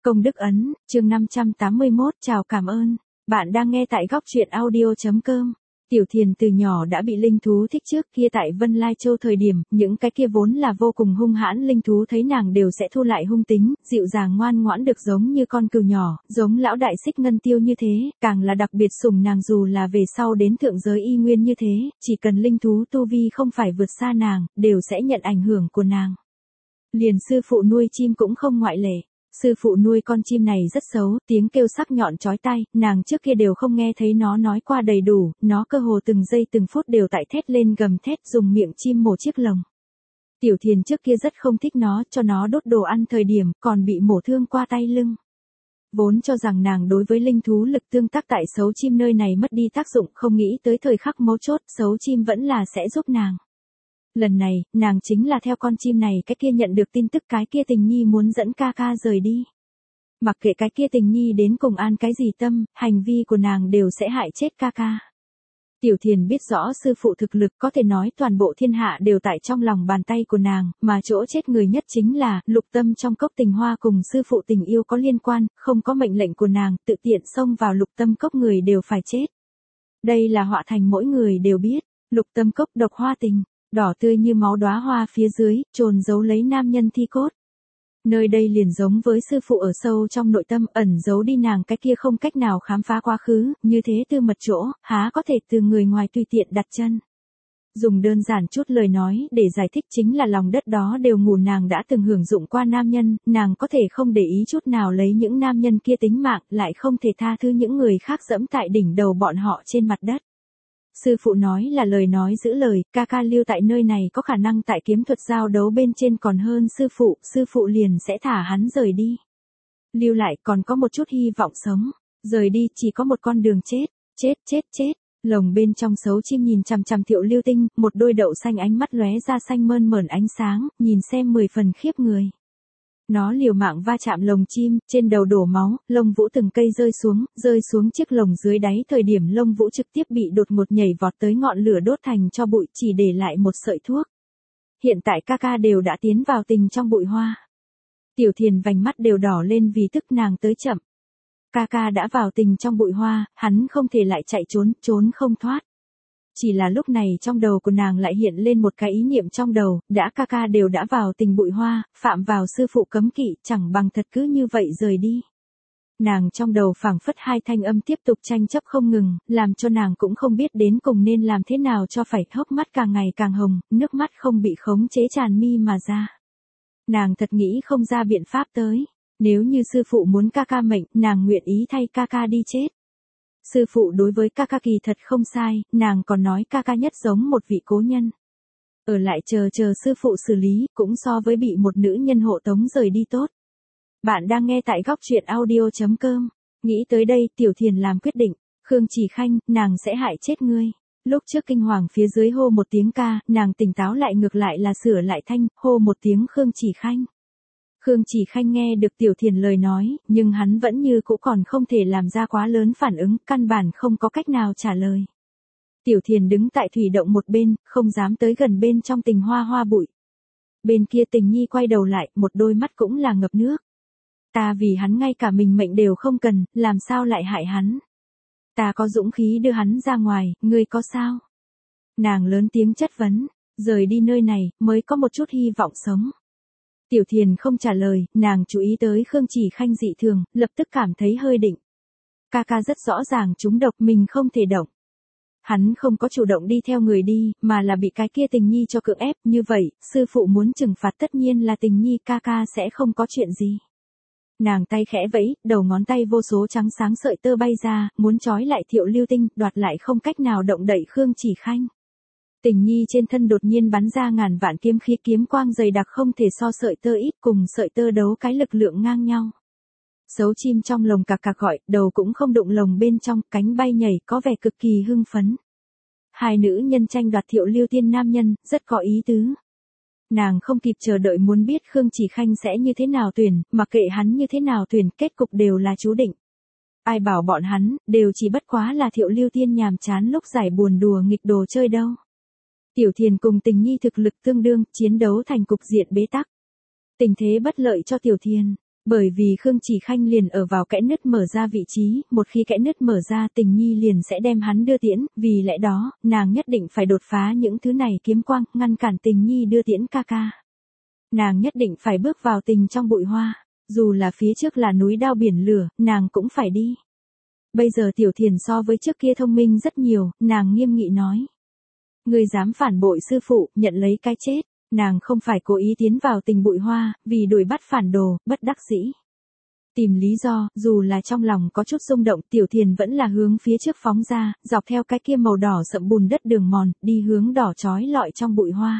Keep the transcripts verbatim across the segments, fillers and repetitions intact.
Công đức ấn, chương năm trăm tám mươi mốt, chào cảm ơn. Bạn đang nghe tại góc truyện audio.com. Tiểu Thiền từ nhỏ đã bị linh thú thích trước kia tại Vân Lai Châu thời điểm, những cái kia vốn là vô cùng hung hãn linh thú thấy nàng đều sẽ thu lại hung tính, dịu dàng ngoan ngoãn được giống như con cừu nhỏ, giống lão đại xích ngân tiêu như thế, càng là đặc biệt sủng nàng dù là về sau đến thượng giới y nguyên như thế, chỉ cần linh thú tu vi không phải vượt xa nàng, đều sẽ nhận ảnh hưởng của nàng. Liền sư phụ nuôi chim cũng không ngoại lệ. Sư phụ nuôi con chim này rất xấu, tiếng kêu sắc nhọn chói tai, nàng trước kia đều không nghe thấy nó nói qua đầy đủ, nó cơ hồ từng giây từng phút đều tại thét lên gầm thét dùng miệng chim mổ chiếc lồng. Tiểu Thiền trước kia rất không thích nó, cho nó đốt đồ ăn thời điểm, còn bị mổ thương qua tay lưng. Vốn cho rằng nàng đối với linh thú lực tương tác tại xấu chim nơi này mất đi tác dụng, không nghĩ tới thời khắc mấu chốt, xấu chim vẫn là sẽ giúp nàng. Lần này, nàng chính là theo con chim này cái kia nhận được tin tức cái kia tình nhi muốn dẫn ca ca rời đi. Mặc kệ cái kia tình nhi đến cùng an cái gì tâm, hành vi của nàng đều sẽ hại chết ca ca. Tiểu Thiền biết rõ sư phụ thực lực có thể nói toàn bộ thiên hạ đều tại trong lòng bàn tay của nàng, mà chỗ chết người nhất chính là Lục Tâm trong cốc tình hoa cùng sư phụ tình yêu có liên quan, không có mệnh lệnh của nàng, tự tiện xông vào Lục Tâm cốc người đều phải chết. Đây là họa thành mỗi người đều biết, Lục Tâm cốc độc hoa tình. Đỏ tươi như máu đóa hoa phía dưới, chôn giấu lấy nam nhân thi cốt. Nơi đây liền giống với sư phụ ở sâu trong nội tâm ẩn giấu đi nàng cái kia không cách nào khám phá quá khứ, như thế tư mật chỗ, há có thể từ người ngoài tùy tiện đặt chân. Dùng đơn giản chút lời nói để giải thích chính là lòng đất đó đều ngủ nàng đã từng hưởng dụng qua nam nhân, nàng có thể không để ý chút nào lấy những nam nhân kia tính mạng, lại không thể tha thứ những người khác dẫm tại đỉnh đầu bọn họ trên mặt đất. Sư phụ nói là lời nói giữ lời, ca ca lưu tại nơi này có khả năng tại kiếm thuật giao đấu bên trên còn hơn sư phụ, sư phụ liền sẽ thả hắn rời đi. Lưu lại còn có một chút hy vọng sống, rời đi chỉ có một con đường chết, chết chết chết. Lồng bên trong xấu chim nhìn chằm chằm Thiệu Lưu Tinh, một đôi đậu xanh ánh mắt lóe ra xanh mơn mởn ánh sáng, nhìn xem mười phần khiếp người. Nó liều mạng va chạm lồng chim, trên đầu đổ máu, lông vũ từng cây rơi xuống, rơi xuống chiếc lồng dưới đáy thời điểm lông vũ trực tiếp bị đột ngột nhảy vọt tới ngọn lửa đốt thành cho bụi chỉ để lại một sợi thuốc. Hiện tại ca ca đều đã tiến vào tình trong bụi hoa. Tiểu Thiền vành mắt đều đỏ lên vì tức nàng tới chậm. Ca ca đã vào tình trong bụi hoa, hắn không thể lại chạy trốn, trốn không thoát. Chỉ là lúc này trong đầu của nàng lại hiện lên một cái ý niệm trong đầu, đã ca ca đều đã vào tình bụi hoa, phạm vào sư phụ cấm kỵ, chẳng bằng thật cứ như vậy rời đi. Nàng trong đầu phảng phất hai thanh âm tiếp tục tranh chấp không ngừng, làm cho nàng cũng không biết đến cùng nên làm thế nào cho phải, hốc mắt càng ngày càng hồng, nước mắt không bị khống chế tràn mi mà ra. Nàng thật nghĩ không ra biện pháp tới, nếu như sư phụ muốn ca ca mệnh, nàng nguyện ý thay ca ca đi chết. Sư phụ đối với ca ca kỳ thật không sai, nàng còn nói ca ca nhất giống một vị cố nhân. Ở lại chờ chờ sư phụ xử lý, cũng so với bị một nữ nhân hộ tống rời đi tốt. Bạn đang nghe tại góc truyện audio.com. Nghĩ tới đây, Tiểu Thiền làm quyết định, Khương Chỉ Khanh, nàng sẽ hại chết ngươi. Lúc trước kinh hoàng phía dưới hô một tiếng ca, nàng tỉnh táo lại ngược lại là sửa lại thanh, hô một tiếng Khương Chỉ Khanh. Khương Chỉ Khanh nghe được Tiểu Thiền lời nói, nhưng hắn vẫn như cũ còn không thể làm ra quá lớn phản ứng, căn bản không có cách nào trả lời. Tiểu Thiền đứng tại thủy động một bên, không dám tới gần bên trong tình hoa hoa bụi. Bên kia tình nhi quay đầu lại, một đôi mắt cũng là ngập nước. Ta vì hắn ngay cả mình mệnh đều không cần, làm sao lại hại hắn? Ta có dũng khí đưa hắn ra ngoài, ngươi có sao? Nàng lớn tiếng chất vấn, rời đi nơi này, mới có một chút hy vọng sống. Tiểu Thiền không trả lời, nàng chú ý tới Khương Chỉ Khanh dị thường, lập tức cảm thấy hơi định. Ca ca rất rõ ràng trúng độc mình không thể động. Hắn không có chủ động đi theo người đi, mà là bị cái kia tình nhi cho cưỡng ép, như vậy, sư phụ muốn trừng phạt tất nhiên là tình nhi ca ca sẽ không có chuyện gì. Nàng tay khẽ vẫy, đầu ngón tay vô số trắng sáng sợi tơ bay ra, muốn trói lại Thiệu Lưu Tinh, đoạt lại không cách nào động đậy Khương Chỉ Khanh. Tình nhi trên thân đột nhiên bắn ra ngàn vạn kiếm khí, kiếm quang dày đặc không thể so sợi tơ ít, cùng sợi tơ đấu cái lực lượng ngang nhau. Xấu chim trong lồng cạc cạc gọi, đầu cũng không đụng lồng bên trong, cánh bay nhảy, có vẻ cực kỳ hưng phấn. Hai nữ nhân tranh đoạt Thiệu Lưu Tiên nam nhân, rất có ý tứ. Nàng không kịp chờ đợi muốn biết Khương Chỉ Khanh sẽ như thế nào tuyển, mặc kệ hắn như thế nào tuyển, kết cục đều là chú định. Ai bảo bọn hắn, đều chỉ bất quá là Thiệu Lưu Tiên nhàm chán lúc giải buồn đùa nghịch đồ chơi đâu. Tiểu Thiền cùng tình nhi thực lực tương đương, chiến đấu thành cục diện bế tắc. Tình thế bất lợi cho Tiểu Thiền. Bởi vì Khương Chỉ Khanh liền ở vào kẽ nứt mở ra vị trí, một khi kẽ nứt mở ra Tình Nhi liền sẽ đem hắn đưa tiễn, vì lẽ đó, nàng nhất định phải đột phá những thứ này kiếm quang, ngăn cản Tình Nhi đưa tiễn ca ca. Nàng nhất định phải bước vào tình trong bụi hoa, dù là phía trước là núi đao biển lửa, nàng cũng phải đi. Bây giờ Tiểu Thiền so với trước kia thông minh rất nhiều, nàng nghiêm nghị nói. Ngươi dám phản bội sư phụ, nhận lấy cái chết. Nàng không phải cố ý tiến vào tình bụi hoa, vì đuổi bắt phản đồ, bất đắc dĩ. Tìm lý do, dù là trong lòng có chút xung động, Tiểu Thiền vẫn là hướng phía trước phóng ra, dọc theo cái kia màu đỏ sậm bùn đất đường mòn, đi hướng đỏ chói lọi trong bụi hoa.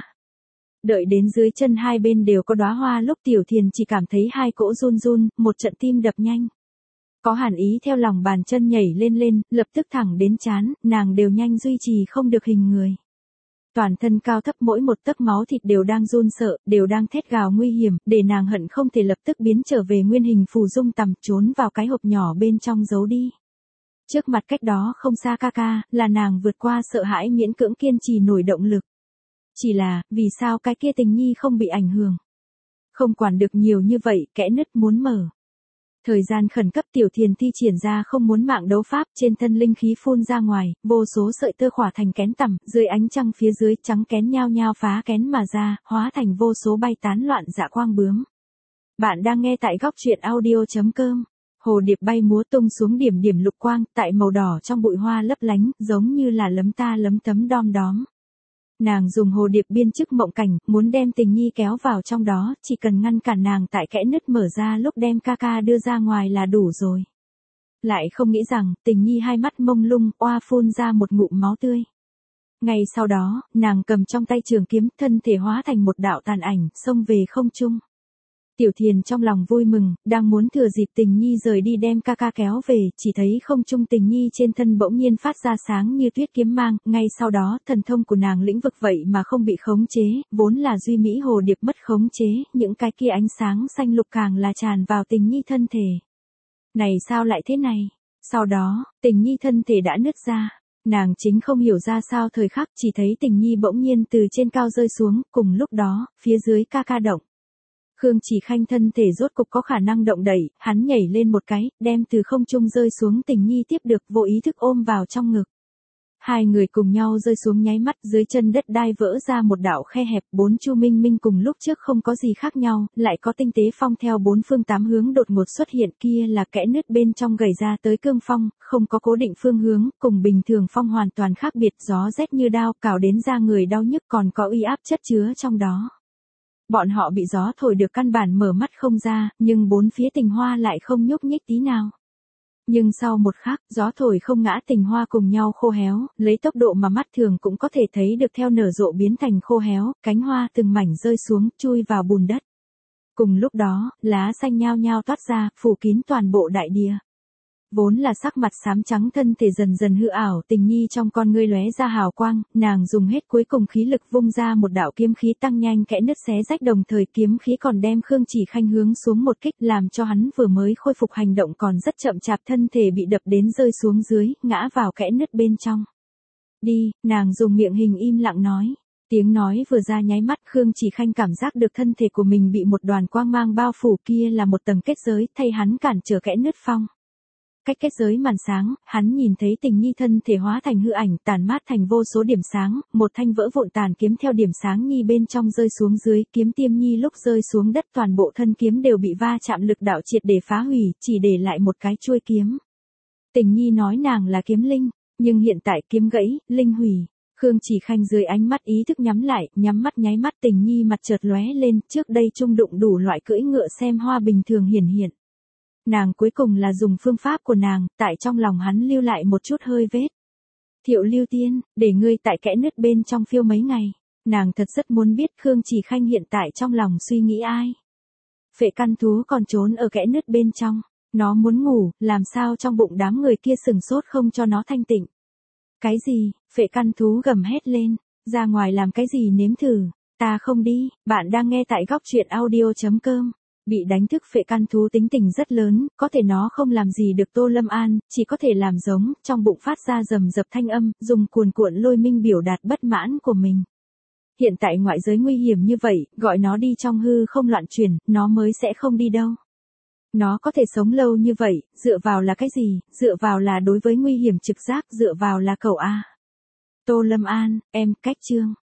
Đợi đến dưới chân hai bên đều có đóa hoa lúc Tiểu Thiền chỉ cảm thấy hai cỗ run run, một trận tim đập nhanh. Có hàn ý theo lòng bàn chân nhảy lên lên, lập tức thẳng đến trán, nàng đều nhanh duy trì không được hình người. Toàn thân cao thấp mỗi một tấc máu thịt đều đang run sợ, đều đang thét gào nguy hiểm, để nàng hận không thể lập tức biến trở về nguyên hình phù dung tầm, trốn vào cái hộp nhỏ bên trong giấu đi. Trước mặt cách đó không xa ca ca, là nàng vượt qua sợ hãi miễn cưỡng kiên trì nổi động lực. Chỉ là, vì sao cái kia Tình Nhi không bị ảnh hưởng? Không quản được nhiều như vậy, kẽ nứt muốn mở. Thời gian khẩn cấp Tiểu Thiền thi triển ra không muốn mạng đấu pháp, trên thân linh khí phun ra ngoài, vô số sợi tơ khỏa thành kén tằm, dưới ánh trăng phía dưới trắng kén nhao nhao phá kén mà ra, hóa thành vô số bay tán loạn dạ quang bướm. Bạn đang nghe tại góc truyện audio chấm com. Hồ điệp bay múa tung xuống điểm điểm lục quang, tại màu đỏ trong bụi hoa lấp lánh, giống như là lấm ta lấm tấm đom đóm. Nàng dùng hồ điệp biên chức mộng cảnh, muốn đem Tình Nhi kéo vào trong đó, chỉ cần ngăn cản nàng tại kẽ nứt mở ra lúc đem ca ca đưa ra ngoài là đủ rồi. Lại không nghĩ rằng, Tình Nhi hai mắt mông lung, oa phun ra một ngụm máu tươi. Ngay sau đó, nàng cầm trong tay trường kiếm, thân thể hóa thành một đạo tàn ảnh, xông về không trung. Tiểu Thiền trong lòng vui mừng, đang muốn thừa dịp Tình Nhi rời đi đem ca ca kéo về, chỉ thấy không trung Tình Nhi trên thân bỗng nhiên phát ra sáng như tuyết kiếm mang, ngay sau đó, thần thông của nàng lĩnh vực vậy mà không bị khống chế, vốn là duy mỹ hồ điệp mất khống chế, những cái kia ánh sáng xanh lục càng là tràn vào Tình Nhi thân thể. Này sao lại thế này? Sau đó, Tình Nhi thân thể đã nứt ra. Nàng chính không hiểu ra sao thời khắc, chỉ thấy Tình Nhi bỗng nhiên từ trên cao rơi xuống, cùng lúc đó, phía dưới ca ca động. Khương Chỉ Khanh thân thể rốt cục có khả năng động đẩy, hắn nhảy lên một cái, đem từ không trung rơi xuống Tình Nhi tiếp được, vô ý thức ôm vào trong ngực. Hai người cùng nhau rơi xuống nháy mắt, dưới chân đất đai vỡ ra một đạo khe hẹp, bốn chu minh minh cùng lúc trước không có gì khác nhau, lại có tinh tế phong theo bốn phương tám hướng đột ngột xuất hiện, kia là kẽ nứt bên trong gầy ra tới cương phong, không có cố định phương hướng, cùng bình thường phong hoàn toàn khác biệt, gió rét như đao, cào đến da người đau nhức, còn có uy áp chất chứa trong đó. Bọn họ bị gió thổi được căn bản mở mắt không ra, nhưng bốn phía Tình Hoa lại không nhúc nhích tí nào. Nhưng sau một khắc, gió thổi không ngã, Tình Hoa cùng nhau khô héo, lấy tốc độ mà mắt thường cũng có thể thấy được theo nở rộ biến thành khô héo, cánh hoa từng mảnh rơi xuống, chui vào bùn đất. Cùng lúc đó, lá xanh nhao nhao toát ra, phủ kín toàn bộ đại địa. Vốn là sắc mặt xám trắng thân thể dần dần hư ảo, Tình Nhi trong con ngươi lóe ra hào quang, nàng dùng hết cuối cùng khí lực vung ra một đạo kiếm khí tăng nhanh kẽ nứt xé rách, đồng thời kiếm khí còn đem Khương Chỉ Khanh hướng xuống một kích, làm cho hắn vừa mới khôi phục hành động còn rất chậm chạp thân thể bị đập đến rơi xuống dưới, ngã vào kẽ nứt bên trong. Đi, nàng dùng miệng hình im lặng nói. Tiếng nói vừa ra nháy mắt, Khương Chỉ Khanh cảm giác được thân thể của mình bị một đoàn quang mang bao phủ, kia là một tầng kết giới, thay hắn cản trở kẽ nứt phong. Cách kết giới màn sáng, hắn nhìn thấy Tình Nhi thân thể hóa thành hư ảnh, tàn mát thành vô số điểm sáng, một thanh vỡ vụn tàn kiếm theo điểm sáng Nhi bên trong rơi xuống dưới, kiếm tiêm Nhi lúc rơi xuống đất toàn bộ thân kiếm đều bị va chạm lực đạo triệt để phá hủy, chỉ để lại một cái chuôi kiếm. Tình Nhi nói nàng là kiếm linh, nhưng hiện tại kiếm gãy, linh hủy. Khương Chỉ Khanh dưới ánh mắt ý thức nhắm lại, nhắm mắt nháy mắt, Tình Nhi mặt chợt lóe lên, trước đây trung đụng đủ loại cưỡi ngựa xem hoa bình thường hiển hiện. Nàng cuối cùng là dùng phương pháp của nàng, tại trong lòng hắn lưu lại một chút hơi vết. Thiệu Lưu Tiên, để ngươi tại kẽ nứt bên trong phiêu mấy ngày. Nàng thật rất muốn biết Khương Chỉ Khanh hiện tại trong lòng suy nghĩ ai. Phệ căn thú còn trốn ở kẽ nứt bên trong. Nó muốn ngủ, làm sao trong bụng đám người kia sừng sốt không cho nó thanh tịnh. Cái gì, phệ căn thú gầm hét lên. Ra ngoài làm cái gì nếm thử. Ta không đi, bạn đang nghe tại góc truyện audio chấm com. Bị đánh thức phệ căn thú tính tình rất lớn, có thể nó không làm gì được Tô Lâm An, chỉ có thể làm giống, trong bụng phát ra rầm rập thanh âm, dùng cuồn cuộn lôi minh biểu đạt bất mãn của mình. Hiện tại ngoại giới nguy hiểm như vậy, gọi nó đi trong hư không loạn chuyển, nó mới sẽ không đi đâu. Nó có thể sống lâu như vậy, dựa vào là cái gì? Dựa vào là đối với nguy hiểm trực giác, dựa vào là cậu A. Tô Lâm An, em, cách chương.